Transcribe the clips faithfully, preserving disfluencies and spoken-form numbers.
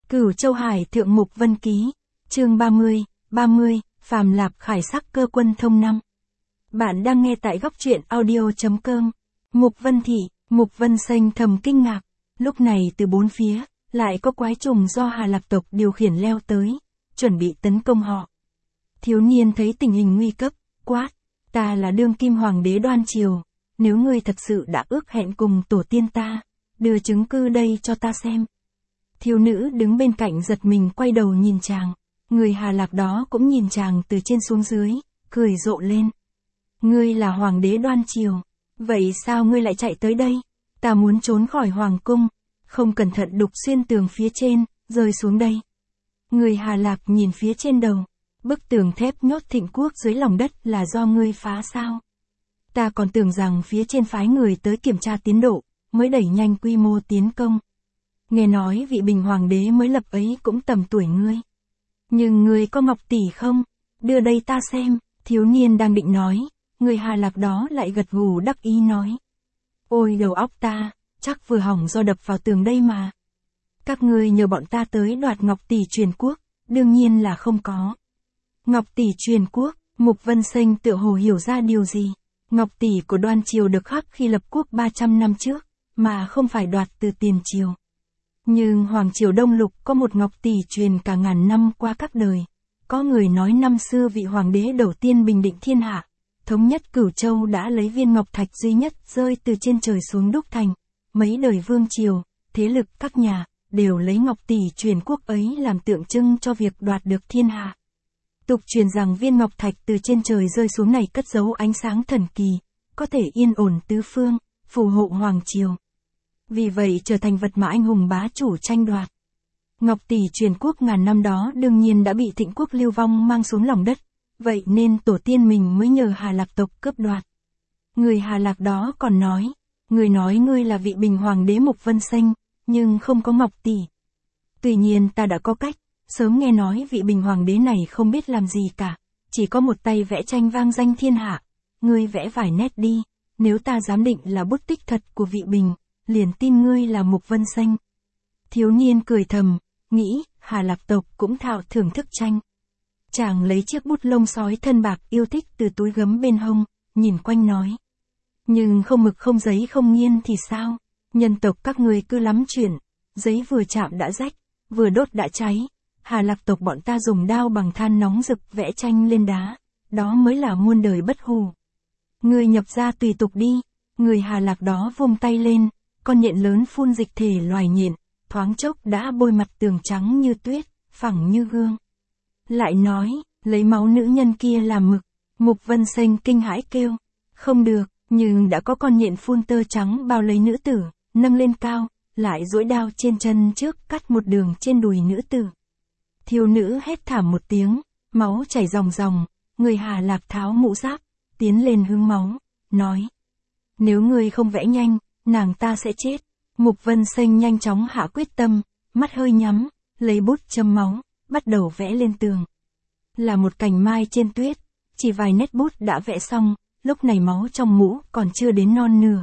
Cửu Châu Hải Thượng Mục Vân Ký, chương ba mươi, ba mươi, Phàm Lạp Khải Sắc Cơ Quân Thông năm. Bạn đang nghe tại góc truyện audio.com. Mục Vân Thị, Mục Vân Xanh thầm kinh ngạc, lúc này từ bốn phía, lại có quái trùng do Hà Lạc tộc điều khiển leo tới, chuẩn bị tấn công họ. Thiếu niên thấy tình hình nguy cấp, quát, ta là đương kim hoàng đế Đoan Triều, nếu ngươi thật sự đã ước hẹn cùng tổ tiên ta, đưa chứng cứ đây cho ta xem. Thiếu nữ đứng bên cạnh giật mình quay đầu nhìn chàng, người Hà Lạc đó cũng nhìn chàng từ trên xuống dưới, cười rộ lên. Ngươi là hoàng đế Đoan Triều, vậy sao ngươi lại chạy tới đây? Ta muốn trốn khỏi hoàng cung, không cẩn thận đục xuyên tường phía trên, rơi xuống đây. Người Hà Lạc nhìn phía trên đầu, bức tường thép nhốt Thịnh Quốc dưới lòng đất là do ngươi phá sao? Ta còn tưởng rằng phía trên phái người tới kiểm tra tiến độ, mới đẩy nhanh quy mô tiến công. Nghe nói vị Bình Hoàng đế mới lập ấy cũng tầm tuổi ngươi. Nhưng ngươi có ngọc tỷ không? Đưa đây ta xem. Thiếu niên đang định nói, người Hà Lạc đó lại gật gù đắc ý nói. Ôi đầu óc ta, chắc vừa hỏng do đập vào tường đây mà. Các ngươi nhờ bọn ta tới đoạt ngọc tỷ truyền quốc, đương nhiên là không có. Ngọc tỷ truyền quốc, Mục Vân Xanh tựa hồ hiểu ra điều gì. Ngọc tỷ của Đoan Triều được khắc khi lập quốc ba trăm năm trước, mà không phải đoạt từ tiền triều. Nhưng Hoàng Triều Đông Lục có một ngọc tỷ truyền cả ngàn năm qua các đời. Có người nói năm xưa vị hoàng đế đầu tiên bình định thiên hạ, thống nhất Cửu Châu đã lấy viên ngọc thạch duy nhất rơi từ trên trời xuống đúc thành. Mấy đời vương triều, thế lực các nhà, đều lấy ngọc tỷ truyền quốc ấy làm tượng trưng cho việc đoạt được thiên hạ. Tục truyền rằng viên ngọc thạch từ trên trời rơi xuống này cất giấu ánh sáng thần kỳ, có thể yên ổn tứ phương, phù hộ Hoàng Triều. Vì vậy trở thành vật mà anh hùng bá chủ tranh đoạt. Ngọc tỷ truyền quốc ngàn năm đó đương nhiên đã bị Thịnh Quốc lưu vong mang xuống lòng đất, vậy nên tổ tiên mình mới nhờ Hà Lạc tộc cướp đoạt. Người Hà Lạc đó còn nói, người nói ngươi là vị Bình Hoàng đế Mục Vân Xanh, nhưng không có ngọc tỷ. Tuy nhiên ta đã có cách, sớm nghe nói vị Bình Hoàng đế này không biết làm gì cả, chỉ có một tay vẽ tranh vang danh thiên hạ, ngươi vẽ vài nét đi, nếu ta giám định là bút tích thật của vị Bình, liền tin ngươi là Mục Vân Xanh. Thiếu niên cười thầm, nghĩ, Hà Lạc tộc cũng thạo thưởng thức tranh. Chàng lấy chiếc bút lông sói thân bạc yêu thích từ túi gấm bên hông, nhìn quanh nói. Nhưng không mực không giấy không nghiên thì sao? Nhân tộc các người cứ lắm chuyện, giấy vừa chạm đã rách, vừa đốt đã cháy. Hà Lạc tộc bọn ta dùng đao bằng than nóng rực vẽ tranh lên đá, đó mới là muôn đời bất hủ. Người nhập ra tùy tục đi, người Hà Lạc đó vung tay lên, con nhện lớn phun dịch thể loài nhện, thoáng chốc đã bôi mặt tường trắng như tuyết, phẳng như gương. Lại nói, lấy máu nữ nhân kia làm mực, Mục Vân Xanh kinh hãi kêu, không được, nhưng đã có con nhện phun tơ trắng bao lấy nữ tử, nâng lên cao, lại duỗi đao trên chân trước cắt một đường trên đùi nữ tử. Thiếu nữ hét thảm một tiếng, máu chảy ròng ròng, người Hà Lạc tháo mũ giáp, tiến lên hứng máu, nói. Nếu ngươi không vẽ nhanh, nàng ta sẽ chết. Mục Vân Xanh nhanh chóng hạ quyết tâm, mắt hơi nhắm, lấy bút châm máu, bắt đầu vẽ lên tường. Là một cành mai trên tuyết, chỉ vài nét bút đã vẽ xong, lúc này máu trong mũ còn chưa đến non nửa.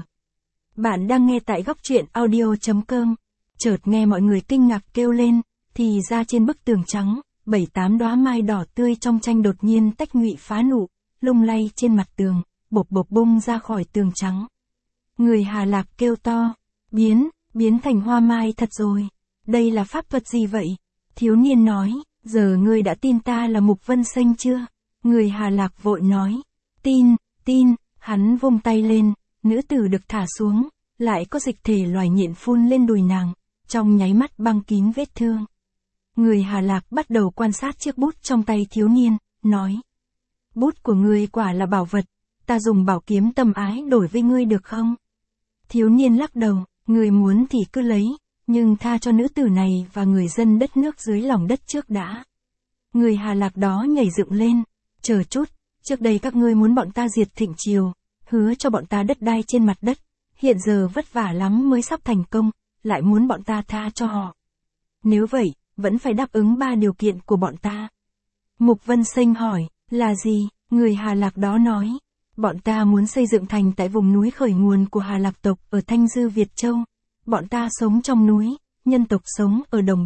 Bạn đang nghe tại góc truyện audio.com, chợt nghe mọi người kinh ngạc kêu lên, thì ra trên bức tường trắng, bảy tám đóa mai đỏ tươi trong tranh đột nhiên tách nhụy phá nụ, lung lay trên mặt tường, bộc bộc bung ra khỏi tường trắng. Người Hà Lạc kêu to, biến, biến thành hoa mai thật rồi, đây là pháp thuật gì vậy? Thiếu niên nói, giờ ngươi đã tin ta là Mục Vân Xanh chưa? Người Hà Lạc vội nói, tin, tin, hắn vung tay lên, nữ tử được thả xuống, lại có dịch thể loài nhện phun lên đùi nàng, trong nháy mắt băng kín vết thương. Người Hà Lạc bắt đầu quan sát chiếc bút trong tay thiếu niên, nói, bút của ngươi quả là bảo vật, ta dùng bảo kiếm tâm ái đổi với ngươi được không? Thiếu niên lắc đầu, người muốn thì cứ lấy, nhưng tha cho nữ tử này và người dân đất nước dưới lòng đất trước đã. Người Hà Lạc đó nhảy dựng lên, chờ chút, trước đây các ngươi muốn bọn ta diệt Thịnh Triều, hứa cho bọn ta đất đai trên mặt đất, hiện giờ vất vả lắm mới sắp thành công, lại muốn bọn ta tha cho họ. Nếu vậy, vẫn phải đáp ứng ba điều kiện của bọn ta. Mục Vân Xanh hỏi, là gì? Người Hà Lạc đó nói, bọn ta muốn xây dựng thành tại vùng núi khởi nguồn của Hà Lạc tộc ở Thanh Dư Việt Châu. Bọn ta sống trong núi, nhân tộc sống ở đồng bằng,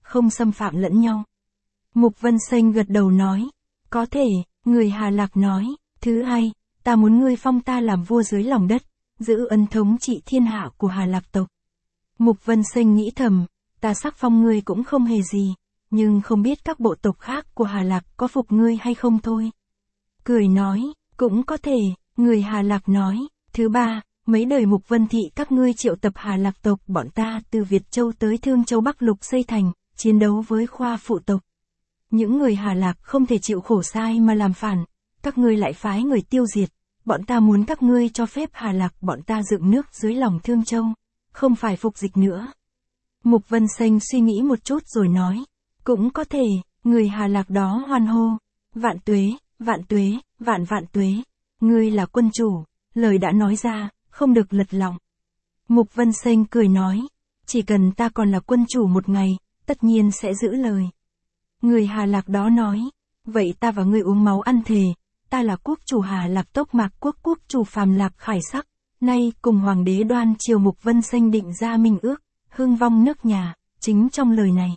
không xâm phạm lẫn nhau. Mục Vân Xanh gật đầu nói, có thể, người Hà Lạc nói, thứ hai, ta muốn ngươi phong ta làm vua dưới lòng đất, giữ ân thống trị thiên hạ của Hà Lạc tộc. Mục Vân Xanh nghĩ thầm, ta sắc phong ngươi cũng không hề gì, nhưng không biết các bộ tộc khác của Hà Lạc có phục ngươi hay không thôi. Cười nói, cũng có thể, người Hà Lạc nói, thứ ba, mấy đời Mục Vân Thị các ngươi triệu tập Hà Lạc tộc bọn ta từ Việt Châu tới Thương Châu Bắc Lục xây thành, chiến đấu với khoa phụ tộc. Những người Hà Lạc không thể chịu khổ sai mà làm phản, các ngươi lại phái người tiêu diệt, bọn ta muốn các ngươi cho phép Hà Lạc bọn ta dựng nước dưới lòng Thương Châu, không phải phục dịch nữa. Mục Vân Xanh suy nghĩ một chút rồi nói, cũng có thể, người Hà Lạc đó hoan hô, vạn tuế, vạn tuế, vạn vạn tuế, ngươi là quân chủ, lời đã nói ra, không được lật lọng. Mục Vân Xanh cười nói, chỉ cần ta còn là quân chủ một ngày, tất nhiên sẽ giữ lời. Người Hà Lạc đó nói, vậy ta và ngươi uống máu ăn thề, ta là quốc chủ Hà Lạc tộc Mạc Quốc quốc chủ Phàm Lạp Khải Sắc, nay cùng hoàng đế Đoan triều Mục Vân Xanh định ra minh ước, hưng vong nước nhà, chính trong lời này.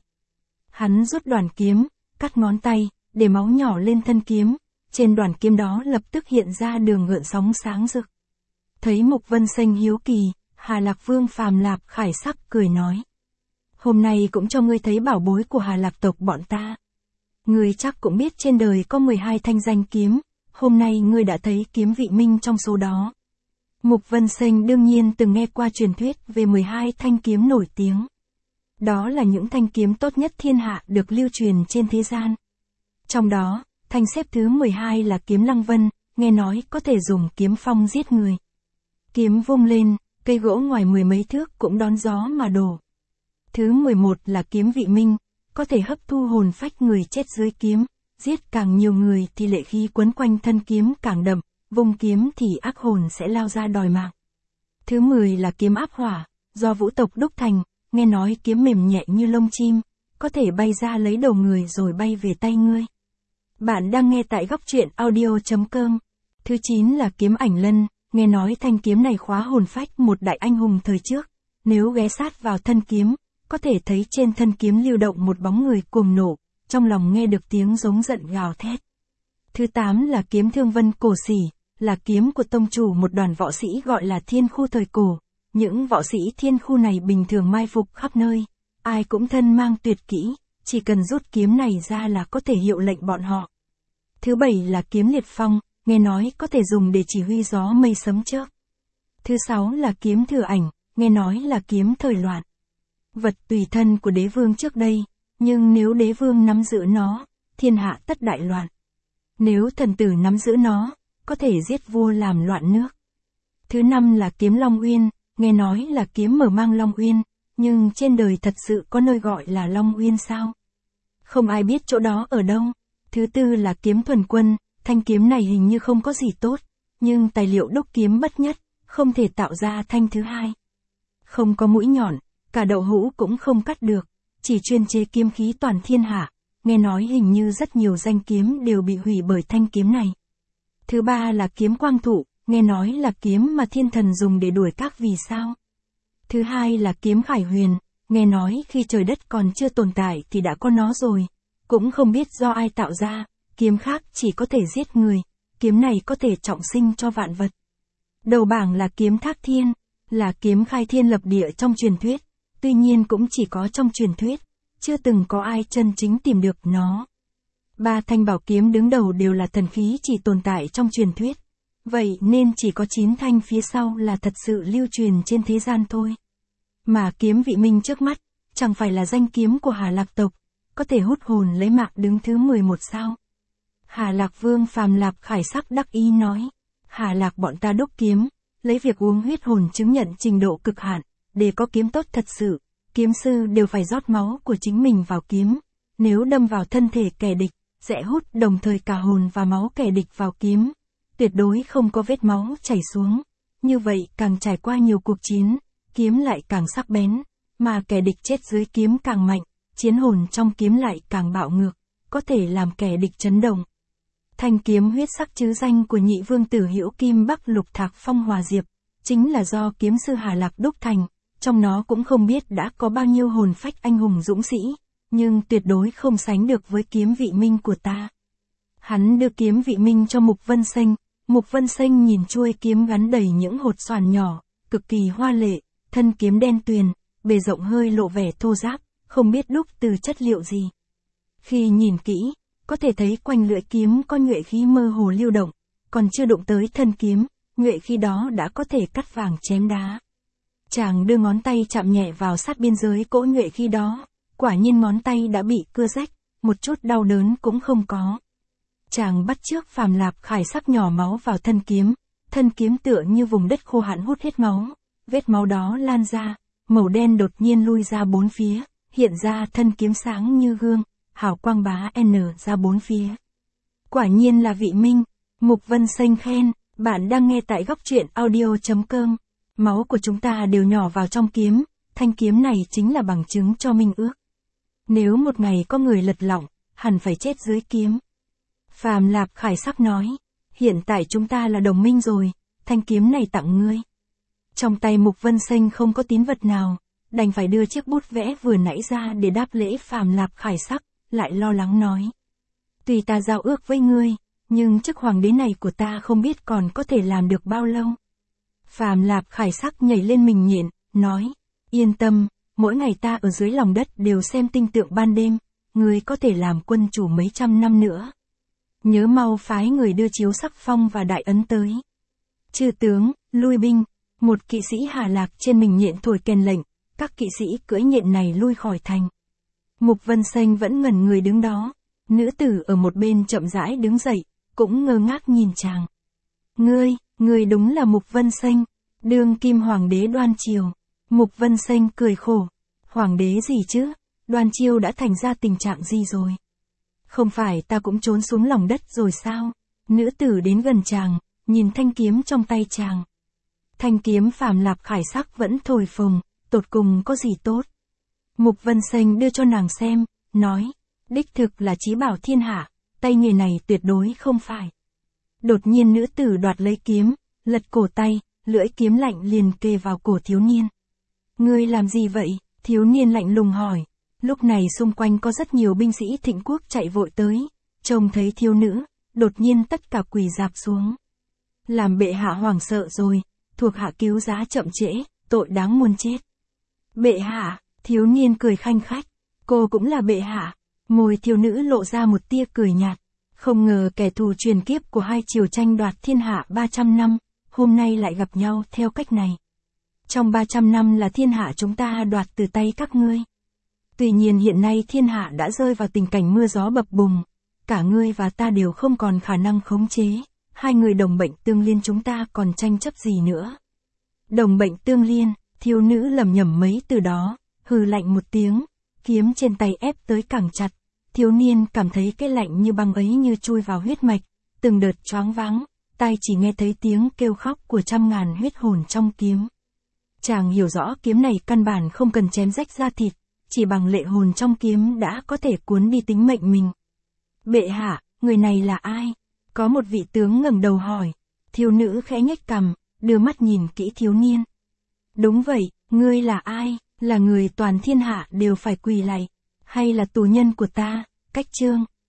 Hắn rút đoàn kiếm, cắt ngón tay, để máu nhỏ lên thân kiếm, trên đoàn kiếm đó lập tức hiện ra đường gợn sóng sáng rực. Thấy Mục Vân Xanh hiếu kỳ, Hà Lạc Vương Phàm Lạp Khải Sắc cười nói, hôm nay cũng cho ngươi thấy bảo bối của Hà Lạc tộc bọn ta. Ngươi chắc cũng biết trên đời có mười hai thanh danh kiếm, hôm nay ngươi đã thấy kiếm vị minh trong số đó. Mục Vân Xanh đương nhiên từng nghe qua truyền thuyết về mười hai thanh kiếm nổi tiếng. Đó là những thanh kiếm tốt nhất thiên hạ được lưu truyền trên thế gian. Trong đó, thanh xếp thứ mười hai là kiếm Lăng Vân, nghe nói có thể dùng kiếm phong giết người. Kiếm vung lên, cây gỗ ngoài mười mấy thước cũng đón gió mà đổ. Thứ mười một là kiếm vị minh, có thể hấp thu hồn phách người chết dưới kiếm, giết càng nhiều người thì lệ khí quấn quanh thân kiếm càng đậm, vung kiếm thì ác hồn sẽ lao ra đòi mạng. Thứ mười là kiếm áp hỏa, do vũ tộc đúc thành, nghe nói kiếm mềm nhẹ như lông chim, có thể bay ra lấy đầu người rồi bay về tay ngươi. Bạn đang nghe tại góc truyện audio chấm com. Thứ chín là kiếm ảnh lân, nghe nói thanh kiếm này khóa hồn phách một đại anh hùng thời trước, nếu ghé sát vào thân kiếm, có thể thấy trên thân kiếm lưu động một bóng người cuồng nộ, trong lòng nghe được tiếng giống giận gào thét. Thứ tám là kiếm Thương Vân cổ xỉ, là kiếm của tông chủ một đoàn võ sĩ gọi là Thiên Khu thời cổ. Những võ sĩ Thiên Khu này bình thường mai phục khắp nơi, ai cũng thân mang tuyệt kỹ, chỉ cần rút kiếm này ra là có thể hiệu lệnh bọn họ. Thứ bảy là kiếm Liệt Phong, nghe nói có thể dùng để chỉ huy gió mây sấm chớp. Thứ sáu là kiếm Thừa Ảnh, nghe nói là kiếm thời loạn. Vật tùy thân của đế vương trước đây, nhưng nếu đế vương nắm giữ nó, thiên hạ tất đại loạn. Nếu thần tử nắm giữ nó, có thể giết vua làm loạn nước. Thứ năm là kiếm Long Uyên, nghe nói là kiếm mở mang Long Uyên, nhưng trên đời thật sự có nơi gọi là Long Uyên sao? Không ai biết chỗ đó ở đâu. Thứ tư là kiếm Thuần Quân, thanh kiếm này hình như không có gì tốt, nhưng tài liệu đúc kiếm bất nhất, không thể tạo ra thanh thứ hai. Không có mũi nhọn, cả đậu hũ cũng không cắt được, chỉ chuyên chế kiếm khí toàn thiên hạ, nghe nói hình như rất nhiều danh kiếm đều bị hủy bởi thanh kiếm này. Thứ ba là kiếm Quang Thụ, nghe nói là kiếm mà thiên thần dùng để đuổi các vì sao. Thứ hai là kiếm Khải Huyền, nghe nói khi trời đất còn chưa tồn tại thì đã có nó rồi, cũng không biết do ai tạo ra, kiếm khác chỉ có thể giết người, kiếm này có thể trọng sinh cho vạn vật. Đầu bảng là kiếm Thác Thiên, là kiếm khai thiên lập địa trong truyền thuyết, tuy nhiên cũng chỉ có trong truyền thuyết, chưa từng có ai chân chính tìm được nó. Ba thanh bảo kiếm đứng đầu đều là thần khí chỉ tồn tại trong truyền thuyết, vậy nên chỉ có chín thanh phía sau là thật sự lưu truyền trên thế gian thôi. Mà kiếm Vị Minh trước mắt, chẳng phải là danh kiếm của Hà Lạc tộc, có thể hút hồn lấy mạng đứng thứ mười một sao. Hà Lạc Vương Phàm Lạp Khải Sắc đắc ý nói, Hà Lạc bọn ta đúc kiếm, lấy việc uống huyết hồn chứng nhận trình độ cực hạn, để có kiếm tốt thật sự, kiếm sư đều phải rót máu của chính mình vào kiếm, nếu đâm vào thân thể kẻ địch, sẽ hút đồng thời cả hồn và máu kẻ địch vào kiếm, tuyệt đối không có vết máu chảy xuống, như vậy càng trải qua nhiều cuộc chiến, kiếm lại càng sắc bén, mà kẻ địch chết dưới kiếm càng mạnh, chiến hồn trong kiếm lại càng bạo ngược, có thể làm kẻ địch chấn động. Thanh kiếm huyết sắc chứ danh của nhị vương tử Hữu Kim Bắc Lục Thạc Phong Hòa Diệp, chính là do kiếm sư Hà Lạc đúc thành, trong nó cũng không biết đã có bao nhiêu hồn phách anh hùng dũng sĩ, nhưng tuyệt đối không sánh được với kiếm vị minh của ta. Hắn đưa kiếm vị minh cho Mục Vân Xanh, Mục Vân Xanh nhìn chuôi kiếm gắn đầy những hột xoàn nhỏ, cực kỳ hoa lệ, thân kiếm đen tuyền, bề rộng hơi lộ vẻ thô ráp, không biết đúc từ chất liệu gì. Khi nhìn kỹ, có thể thấy quanh lưỡi kiếm có nhuệ khí mơ hồ lưu động, còn chưa đụng tới thân kiếm, nhuệ khí đó đã có thể cắt vàng chém đá. Chàng đưa ngón tay chạm nhẹ vào sát biên giới cỗ nhuệ khí đó, quả nhiên ngón tay đã bị cưa rách, một chút đau đớn cũng không có. Chàng bắt chước phàm lạp khải sắc nhỏ máu vào thân kiếm, thân kiếm tựa như vùng đất khô hạn hút hết máu, vết máu đó lan ra, màu đen đột nhiên lui ra bốn phía, hiện ra thân kiếm sáng như gương, hào quang bá n ra bốn phía. Quả nhiên là vị minh. Mục Vân Xanh khen, bạn đang nghe tại góc truyện audio chấm com. Máu của chúng ta đều nhỏ vào trong kiếm, thanh kiếm này chính là bằng chứng cho minh ước. Nếu một ngày có người lật lọng, hẳn phải chết dưới kiếm. Phàm Lạp Khải Sắc nói, hiện tại chúng ta là đồng minh rồi, thanh kiếm này tặng ngươi. Trong tay Mục Vân Xanh không có tín vật nào, đành phải đưa chiếc bút vẽ vừa nãy ra để đáp lễ Phàm Lạp Khải Sắc, lại lo lắng nói. Tuy ta giao ước với ngươi, nhưng chức hoàng đế này của ta không biết còn có thể làm được bao lâu. Phàm Lạp Khải Sắc nhảy lên mình nhện, nói, yên tâm, mỗi ngày ta ở dưới lòng đất đều xem tinh tượng ban đêm, ngươi có thể làm quân chủ mấy trăm năm nữa. Nhớ mau phái người đưa chiếu sắc phong và đại ấn tới. Chư tướng, lui binh, một kỵ sĩ Hà Lạc trên mình nhện thổi kèn lệnh, các kỵ sĩ cưỡi nhện này lui khỏi thành. Mục Vân Xanh vẫn ngẩn người đứng đó, nữ tử ở một bên chậm rãi đứng dậy, cũng ngơ ngác nhìn chàng. Ngươi, ngươi đúng là Mục Vân Xanh, đương kim hoàng đế Đoan Chiêu. Mục Vân Xanh cười khổ, hoàng đế gì chứ, Đoan Chiêu đã thành ra tình trạng gì rồi? Không phải ta cũng trốn xuống lòng đất rồi sao? Nữ tử đến gần chàng, nhìn thanh kiếm trong tay chàng. Thanh kiếm Phàm Lạp Khải Sắc vẫn thổi phồng, tột cùng có gì tốt? Mục Vân Xanh đưa cho nàng xem, nói, đích thực là chí bảo thiên hạ, tay nghề này tuyệt đối không phải. Đột nhiên nữ tử đoạt lấy kiếm, lật cổ tay, lưỡi kiếm lạnh liền kề vào cổ thiếu niên. Ngươi làm gì vậy? Thiếu niên lạnh lùng hỏi. Lúc này xung quanh có rất nhiều binh sĩ Thịnh Quốc chạy vội tới, trông thấy thiếu nữ, đột nhiên tất cả quỳ rạp xuống. Làm bệ hạ hoảng sợ rồi, thuộc hạ cứu giá chậm trễ, tội đáng muôn chết. Bệ hạ, thiếu niên cười khanh khách, cô cũng là bệ hạ. Môi thiếu nữ lộ ra một tia cười nhạt, không ngờ kẻ thù truyền kiếp của hai triều tranh đoạt thiên hạ ba trăm năm, hôm nay lại gặp nhau theo cách này. Trong ba trăm năm là thiên hạ chúng ta đoạt từ tay các ngươi. Tuy nhiên hiện nay thiên hạ đã rơi vào tình cảnh mưa gió bập bùng, cả ngươi và ta đều không còn khả năng khống chế, hai người đồng bệnh tương liên chúng ta còn tranh chấp gì nữa. Đồng bệnh tương liên, thiếu nữ lẩm nhẩm mấy từ đó, hừ lạnh một tiếng, kiếm trên tay ép tới càng chặt. Thiếu niên cảm thấy cái lạnh như băng ấy như chui vào huyết mạch, từng đợt choáng váng, tai chỉ nghe thấy tiếng kêu khóc của trăm ngàn huyết hồn trong kiếm. Chàng hiểu rõ kiếm này căn bản không cần chém rách da thịt, chỉ bằng lệ hồn trong kiếm đã có thể cuốn đi tính mệnh mình. Bệ hạ, người này là ai? Có một vị tướng ngẩng đầu hỏi. Thiếu nữ khẽ nhếch cằm, đưa mắt nhìn kỹ thiếu niên. Đúng vậy, ngươi là ai? Là người toàn thiên hạ đều phải quỳ lạy, hay là tù nhân của ta? Cách chương